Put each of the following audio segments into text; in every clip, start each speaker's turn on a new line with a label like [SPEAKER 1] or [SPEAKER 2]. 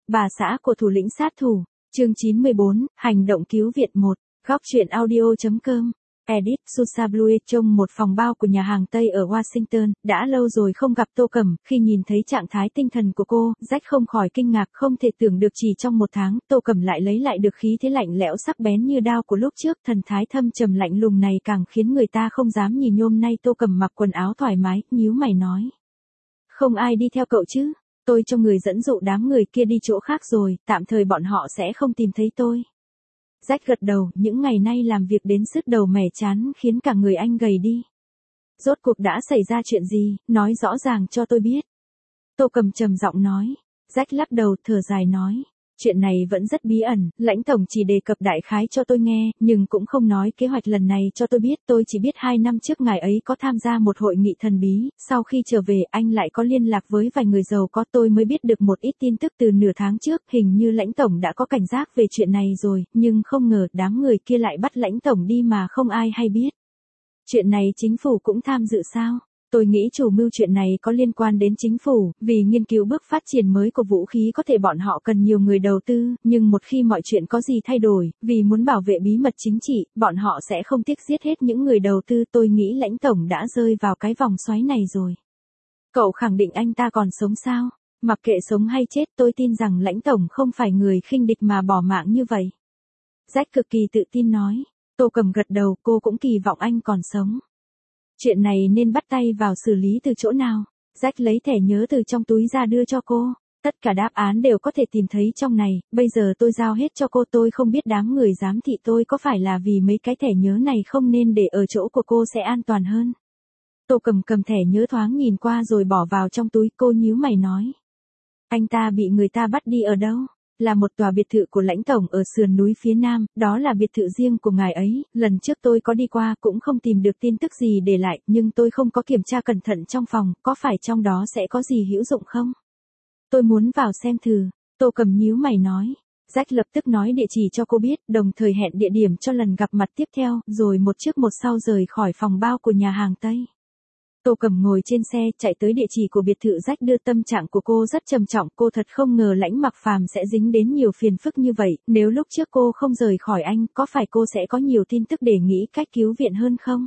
[SPEAKER 1] Bà xã của thủ lĩnh sát thủ, chương 94, hành động cứu viện 1, góc truyện audio.com. Edith Susablue trong một phòng bao của nhà hàng Tây ở Washington, đã lâu rồi không gặp Tô Cẩm, khi nhìn thấy trạng thái tinh thần của cô, Jack không khỏi kinh ngạc, không thể tưởng được chỉ trong một tháng, Tô Cẩm lại lấy lại được khí thế lạnh lẽo sắc bén như đao của lúc trước, thần thái thâm trầm lạnh lùng này càng khiến người ta không dám nhìn. Hôm nay Tô Cẩm mặc quần áo thoải mái, nhíu mày nói: "Không ai đi theo cậu chứ? Tôi cho người dẫn dụ đám người kia đi chỗ khác rồi, tạm thời bọn họ sẽ không tìm thấy tôi." Jack gật đầu, những ngày nay làm việc đến sứt đầu mẻ chán khiến cả người anh gầy đi. "Rốt cuộc đã xảy ra chuyện gì, nói rõ ràng cho tôi biết." Tô Cẩm trầm giọng nói. Jack lắc đầu thở dài nói: "Chuyện này vẫn rất bí ẩn, lãnh tổng chỉ đề cập đại khái cho tôi nghe, nhưng cũng không nói kế hoạch lần này cho tôi biết. Tôi chỉ biết 2 năm trước ngài ấy có tham gia một hội nghị thần bí, sau khi trở về anh lại có liên lạc với vài người giàu có. Tôi mới biết được một ít tin tức từ nửa tháng trước, hình như lãnh tổng đã có cảnh giác về chuyện này rồi, nhưng không ngờ đám người kia lại bắt lãnh tổng đi mà không ai hay biết." "Chuyện này chính phủ cũng tham dự sao?" "Tôi nghĩ chủ mưu chuyện này có liên quan đến chính phủ, vì nghiên cứu bước phát triển mới của vũ khí có thể bọn họ cần nhiều người đầu tư, nhưng một khi mọi chuyện có gì thay đổi, vì muốn bảo vệ bí mật chính trị, bọn họ sẽ không tiếc giết hết những người đầu tư. Tôi nghĩ lãnh tổng đã rơi vào cái vòng xoáy này rồi." "Cậu khẳng định anh ta còn sống sao?" "Mặc kệ sống hay chết, tôi tin rằng lãnh tổng không phải người khinh địch mà bỏ mạng như vậy." Jack cực kỳ tự tin nói. Tô Cẩm gật đầu, cô cũng kỳ vọng anh còn sống. "Chuyện này nên bắt tay vào xử lý từ chỗ nào?" Jack lấy thẻ nhớ từ trong túi ra đưa cho cô. "Tất cả đáp án đều có thể tìm thấy trong này, bây giờ tôi giao hết cho cô. Tôi không biết đám người giám thị tôi có phải là vì mấy cái thẻ nhớ này không nên để ở chỗ của cô sẽ an toàn hơn." Tô Cẩm cầm thẻ nhớ thoáng nhìn qua rồi bỏ vào trong túi. Cô nhíu mày nói: "Anh ta bị người ta bắt đi ở đâu?" "Là một tòa biệt thự của lãnh tổng ở sườn núi phía nam, đó là biệt thự riêng của ngài ấy, lần trước tôi có đi qua cũng không tìm được tin tức gì để lại, nhưng tôi không có kiểm tra cẩn thận trong phòng, có phải trong đó sẽ có gì hữu dụng không? Tôi muốn vào xem thử." Tô Cẩm nhíu mày nói. Jack lập tức nói địa chỉ cho cô biết, đồng thời hẹn địa điểm cho lần gặp mặt tiếp theo, rồi một trước một sau rời khỏi phòng bao của nhà hàng Tây. Tô Cẩm ngồi trên xe, chạy tới địa chỉ của biệt thự. Jack đưa. Tâm trạng của cô rất trầm trọng, cô thật không ngờ Lãnh Mặc Phàm sẽ dính đến nhiều phiền phức như vậy, nếu lúc trước cô không rời khỏi anh, có phải cô sẽ có nhiều tin tức để nghĩ cách cứu viện hơn không?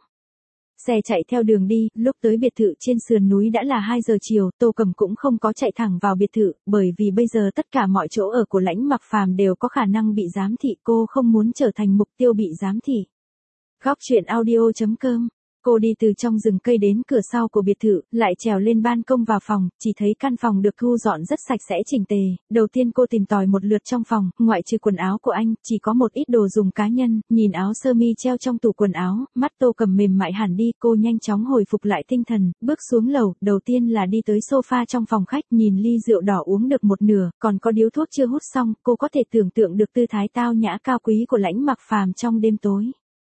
[SPEAKER 1] Xe chạy theo đường đi, lúc tới biệt thự trên sườn núi đã là 2 giờ chiều, Tô Cẩm cũng không có chạy thẳng vào biệt thự, bởi vì bây giờ tất cả mọi chỗ ở của Lãnh Mặc Phàm đều có khả năng bị giám thị, cô không muốn trở thành mục tiêu bị giám thị. Góc truyện audio.com. Cô đi từ trong rừng cây đến cửa sau của biệt thự, lại trèo lên ban công vào phòng, chỉ thấy căn phòng được thu dọn rất sạch sẽ chỉnh tề. Đầu tiên cô tìm tòi một lượt trong phòng, ngoại trừ quần áo của anh, chỉ có một ít đồ dùng cá nhân, nhìn áo sơ mi treo trong tủ quần áo, mắt Tô Cẩm mềm mại hẳn đi. Cô nhanh chóng hồi phục lại tinh thần, bước xuống lầu, đầu tiên là đi tới sofa trong phòng khách, nhìn ly rượu đỏ uống được một nửa, còn có điếu thuốc chưa hút xong, cô có thể tưởng tượng được tư thái tao nhã cao quý của Lãnh Mặc Phàm trong đêm tối.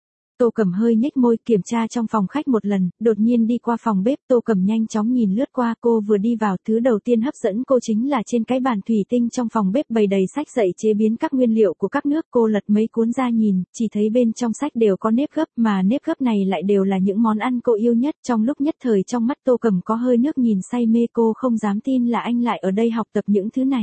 [SPEAKER 1] Tô Cẩm hơi nhếch môi, kiểm tra trong phòng khách một lần, đột nhiên đi qua phòng bếp. Tô Cẩm nhanh chóng nhìn lướt qua, cô vừa đi vào, thứ đầu tiên hấp dẫn cô chính là trên cái bàn thủy tinh trong phòng bếp bày đầy sách dạy chế biến các nguyên liệu của các nước. Cô lật mấy cuốn ra nhìn, chỉ thấy bên trong sách đều có nếp gấp, mà nếp gấp này lại đều là những món ăn cô yêu nhất. Trong lúc nhất thời trong mắt Tô Cẩm có hơi nước nhìn say mê, cô không dám tin là anh lại ở đây học tập những thứ này.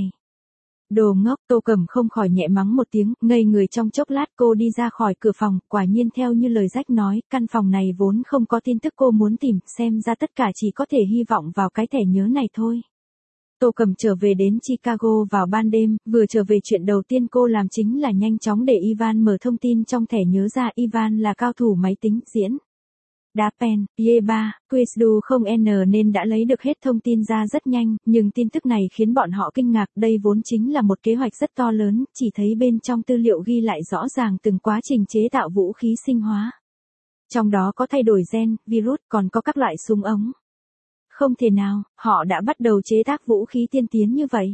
[SPEAKER 1] "Đồ ngốc." Tô Cẩm không khỏi nhẹ mắng một tiếng, ngây người trong chốc lát. Cô đi ra khỏi cửa phòng, quả nhiên theo như lời Jack nói, căn phòng này vốn không có tin tức cô muốn tìm, xem ra tất cả chỉ có thể hy vọng vào cái thẻ nhớ này thôi. Tô Cẩm trở về đến Chicago vào ban đêm, vừa trở về chuyện đầu tiên cô làm chính là nhanh chóng để Ivan mở thông tin trong thẻ nhớ ra. Ivan là cao thủ máy tính, diễn đá pen, Ye3, Quizdu không N nên đã lấy được hết thông tin ra rất nhanh, nhưng tin tức này khiến bọn họ kinh ngạc. Đây vốn chính là một kế hoạch rất to lớn, chỉ thấy bên trong tư liệu ghi lại rõ ràng từng quá trình chế tạo vũ khí sinh hóa. Trong đó có thay đổi gen, virus, còn có các loại súng ống. Không thể nào, họ đã bắt đầu chế tác vũ khí tiên tiến như vậy.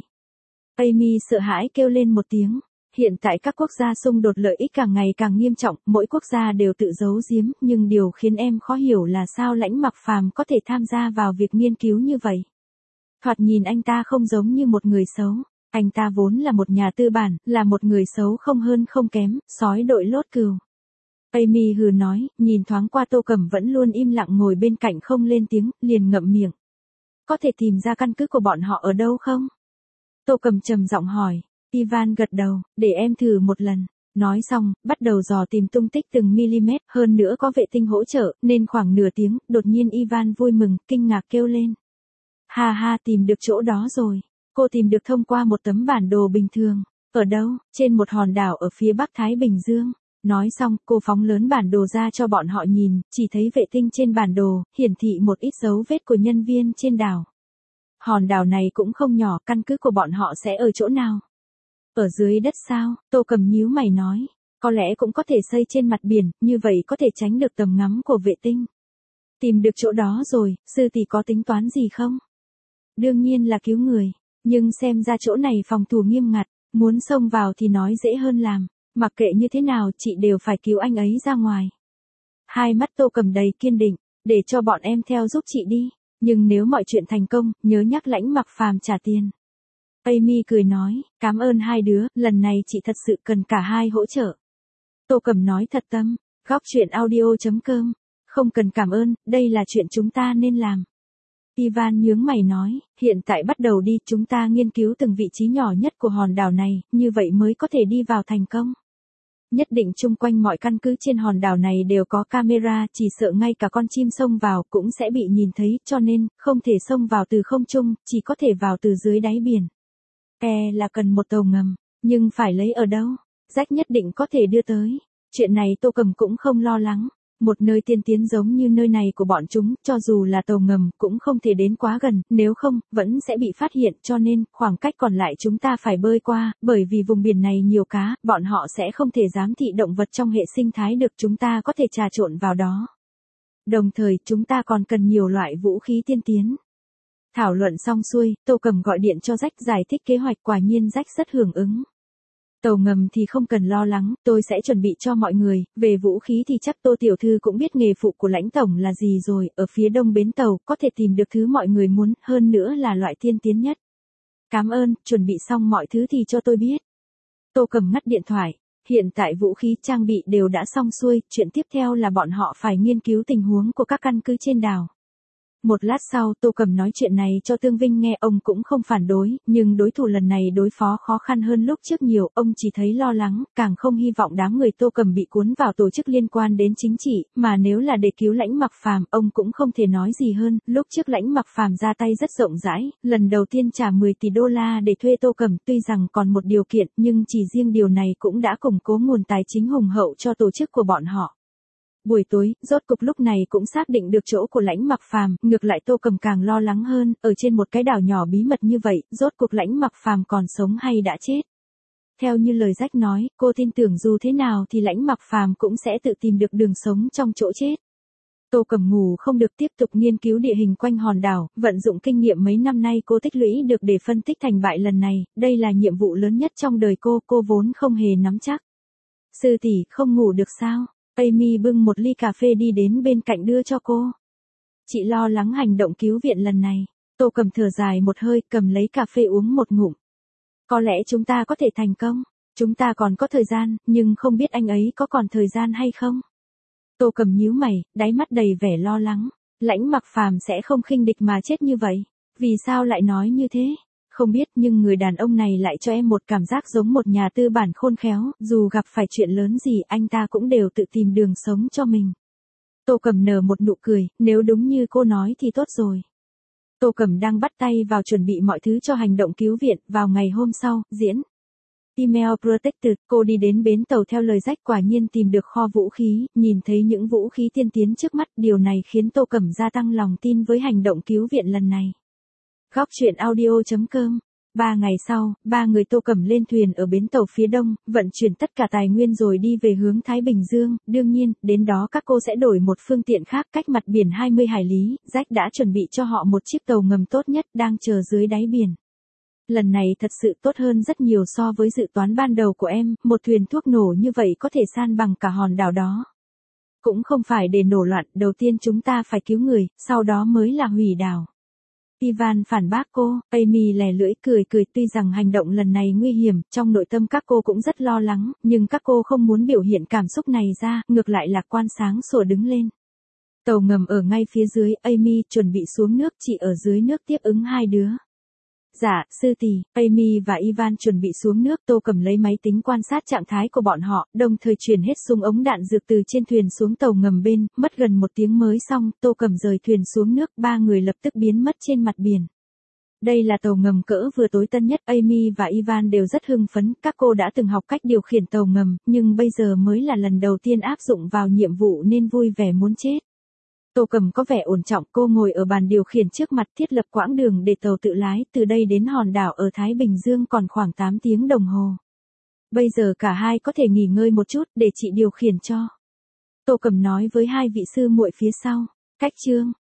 [SPEAKER 1] Amy sợ hãi kêu lên một tiếng. Hiện tại các quốc gia xung đột lợi ích càng ngày càng nghiêm trọng, mỗi quốc gia đều tự giấu giếm, nhưng điều khiến em khó hiểu là sao Lãnh Mặc Phàm có thể tham gia vào việc nghiên cứu như vậy. Thoạt nhìn anh ta không giống như một người xấu, anh ta vốn là một nhà tư bản, là một người xấu không hơn không kém, sói đội lốt cừu. Amy hừ nói, nhìn thoáng qua Tô Cẩm vẫn luôn im lặng ngồi bên cạnh không lên tiếng, liền ngậm miệng. Có thể tìm ra căn cứ của bọn họ ở đâu không? Tô Cầm trầm giọng hỏi. Ivan gật đầu, để em thử một lần. Nói xong, bắt đầu dò tìm tung tích từng mm, hơn nữa có vệ tinh hỗ trợ, nên khoảng nửa tiếng, đột nhiên Ivan vui mừng, kinh ngạc kêu lên. Ha ha, tìm được chỗ đó rồi. Cô tìm được thông qua một tấm bản đồ bình thường. Ở đâu? Trên một hòn đảo ở phía bắc Thái Bình Dương. Nói xong, cô phóng lớn bản đồ ra cho bọn họ nhìn, chỉ thấy vệ tinh trên bản đồ, hiển thị một ít dấu vết của nhân viên trên đảo. Hòn đảo này cũng không nhỏ, căn cứ của bọn họ sẽ ở chỗ nào? Ở dưới đất sao? Tô Cầm nhíu mày nói. Có lẽ cũng có thể xây trên mặt biển, như vậy có thể tránh được tầm ngắm của vệ tinh. Tìm được chỗ đó rồi, sư tỷ có tính toán gì không? Đương nhiên là cứu người, nhưng xem ra chỗ này phòng thủ nghiêm ngặt, muốn xông vào thì nói dễ hơn làm, mặc kệ như thế nào chị đều phải cứu anh ấy ra ngoài. Hai mắt Tô Cầm đầy kiên định, để cho bọn em theo giúp chị đi, nhưng nếu mọi chuyện thành công, nhớ nhắc Lãnh Mặc Phàm trả tiền. Amy cười nói, cảm ơn hai đứa, lần này chị thật sự cần cả hai hỗ trợ. Tô Cầm nói thật tâm, góc chuyện audio.com, không cần cảm ơn, đây là chuyện chúng ta nên làm. Ivan nhướng mày nói, hiện tại bắt đầu đi, chúng ta nghiên cứu từng vị trí nhỏ nhất của hòn đảo này, như vậy mới có thể đi vào thành công. Nhất định chung quanh mọi căn cứ trên hòn đảo này đều có camera, chỉ sợ ngay cả con chim xông vào cũng sẽ bị nhìn thấy, cho nên, không thể xông vào từ không trung, chỉ có thể vào từ dưới đáy biển. Là cần một tàu ngầm, nhưng phải lấy ở đâu? Rách nhất định có thể đưa tới. Chuyện này Tô Cầm cũng không lo lắng. Một nơi tiên tiến giống như nơi này của bọn chúng, cho dù là tàu ngầm cũng không thể đến quá gần, nếu không, vẫn sẽ bị phát hiện, cho nên, khoảng cách còn lại chúng ta phải bơi qua, bởi vì vùng biển này nhiều cá, bọn họ sẽ không thể giám thị động vật trong hệ sinh thái được, chúng ta có thể trà trộn vào đó. Đồng thời, chúng ta còn cần nhiều loại vũ khí tiên tiến. Thảo luận xong xuôi, Tô Cầm gọi điện cho Jack giải thích kế hoạch, quả nhiên Jack rất hưởng ứng. Tàu ngầm thì không cần lo lắng, tôi sẽ chuẩn bị cho mọi người, về vũ khí thì chắc Tô tiểu thư cũng biết nghề phụ của Lãnh tổng là gì rồi, ở phía đông bến tàu, có thể tìm được thứ mọi người muốn, hơn nữa là loại tiên tiến nhất. Cảm ơn, chuẩn bị xong mọi thứ thì cho tôi biết. Tô Cầm ngắt điện thoại, hiện tại vũ khí trang bị đều đã xong xuôi, chuyện tiếp theo là bọn họ phải nghiên cứu tình huống của các căn cứ trên đảo. Một lát sau Tô Cầm nói chuyện này cho Tương Vinh nghe, ông cũng không phản đối, nhưng đối thủ lần này đối phó khó khăn hơn lúc trước nhiều, ông chỉ thấy lo lắng, càng không hy vọng đám người Tô Cầm bị cuốn vào tổ chức liên quan đến chính trị, mà nếu là để cứu Lãnh Mặc Phàm, ông cũng không thể nói gì hơn, lúc trước Lãnh Mặc Phàm ra tay rất rộng rãi, lần đầu tiên trả 10 tỷ đô la để thuê Tô Cầm, tuy rằng còn một điều kiện, nhưng chỉ riêng điều này cũng đã củng cố nguồn tài chính hùng hậu cho tổ chức của bọn họ. Buổi tối, rốt cục lúc này cũng xác định được chỗ của Lãnh Mặc Phàm, ngược lại Tô Cầm càng lo lắng hơn, ở trên một cái đảo nhỏ bí mật như vậy, rốt cuộc Lãnh Mặc Phàm còn sống hay đã chết. Theo như lời Jack nói, cô tin tưởng dù thế nào thì Lãnh Mặc Phàm cũng sẽ tự tìm được đường sống trong chỗ chết. Tô Cầm ngủ không được, tiếp tục nghiên cứu địa hình quanh hòn đảo, vận dụng kinh nghiệm mấy năm nay cô tích lũy được để phân tích thành bại lần này, đây là nhiệm vụ lớn nhất trong đời cô vốn không hề nắm chắc. Sư tỷ, không ngủ được sao? Amy bưng một ly cà phê đi đến bên cạnh đưa cho cô. Chị lo lắng hành động cứu viện lần này. Tô Cầm thở dài một hơi, cầm lấy cà phê uống một ngụm. Có lẽ chúng ta có thể thành công. Chúng ta còn có thời gian, nhưng không biết anh ấy có còn thời gian hay không. Tô Cầm nhíu mày, đáy mắt đầy vẻ lo lắng. Lãnh Mặc Phàm sẽ không khinh địch mà chết như vậy. Vì sao lại nói như thế? Không biết, nhưng người đàn ông này lại cho em một cảm giác giống một nhà tư bản khôn khéo, dù gặp phải chuyện lớn gì anh ta cũng đều tự tìm đường sống cho mình. Tô Cầm nở một nụ cười, nếu đúng như cô nói thì tốt rồi. Tô Cầm đang bắt tay vào chuẩn bị mọi thứ cho hành động cứu viện, vào ngày hôm sau, diễn. Email Protected, cô đi đến bến tàu theo lời Jack, quả nhiên tìm được kho vũ khí, nhìn thấy những vũ khí tiên tiến trước mắt, điều này khiến Tô Cầm gia tăng lòng tin với hành động cứu viện lần này. Góc chuyện audio.com. 3 ngày sau, 3 người Tô Cầm lên thuyền ở bến tàu phía đông, vận chuyển tất cả tài nguyên rồi đi về hướng Thái Bình Dương, đương nhiên, đến đó các cô sẽ đổi một phương tiện khác cách mặt biển 20 hải lý, Jack đã chuẩn bị cho họ một chiếc tàu ngầm tốt nhất đang chờ dưới đáy biển. Lần này thật sự tốt hơn rất nhiều so với dự toán ban đầu của em, một thuyền thuốc nổ như vậy có thể san bằng cả hòn đảo đó. Cũng không phải để nổ loạn, đầu tiên chúng ta phải cứu người, sau đó mới là hủy đảo. Ivan phản bác cô, Amy lè lưỡi cười tuy rằng hành động lần này nguy hiểm, trong nội tâm các cô cũng rất lo lắng, nhưng các cô không muốn biểu hiện cảm xúc này ra, ngược lại lạc quan sáng sủa đứng lên. Tàu ngầm ở ngay phía dưới, Amy chuẩn bị xuống nước, chị ở dưới nước tiếp ứng hai đứa. Dạ, sư tỷ, Amy và Ivan chuẩn bị xuống nước, Tô Cẩm lấy máy tính quan sát trạng thái của bọn họ, đồng thời chuyển hết súng ống đạn dược từ trên thuyền xuống tàu ngầm bên, mất gần 1 tiếng mới xong, Tô Cẩm rời thuyền xuống nước, 3 người lập tức biến mất trên mặt biển. Đây là tàu ngầm cỡ vừa tối tân nhất, Amy và Ivan đều rất hưng phấn, các cô đã từng học cách điều khiển tàu ngầm, nhưng bây giờ mới là lần đầu tiên áp dụng vào nhiệm vụ nên vui vẻ muốn chết. Tô Cẩm có vẻ ổn trọng, cô ngồi ở bàn điều khiển trước mặt thiết lập quãng đường để tàu tự lái, từ đây đến hòn đảo ở Thái Bình Dương còn khoảng 8 tiếng đồng hồ. Bây giờ cả hai có thể nghỉ ngơi một chút để chị điều khiển cho. Tô Cẩm nói với hai vị sư muội phía sau. Cách chương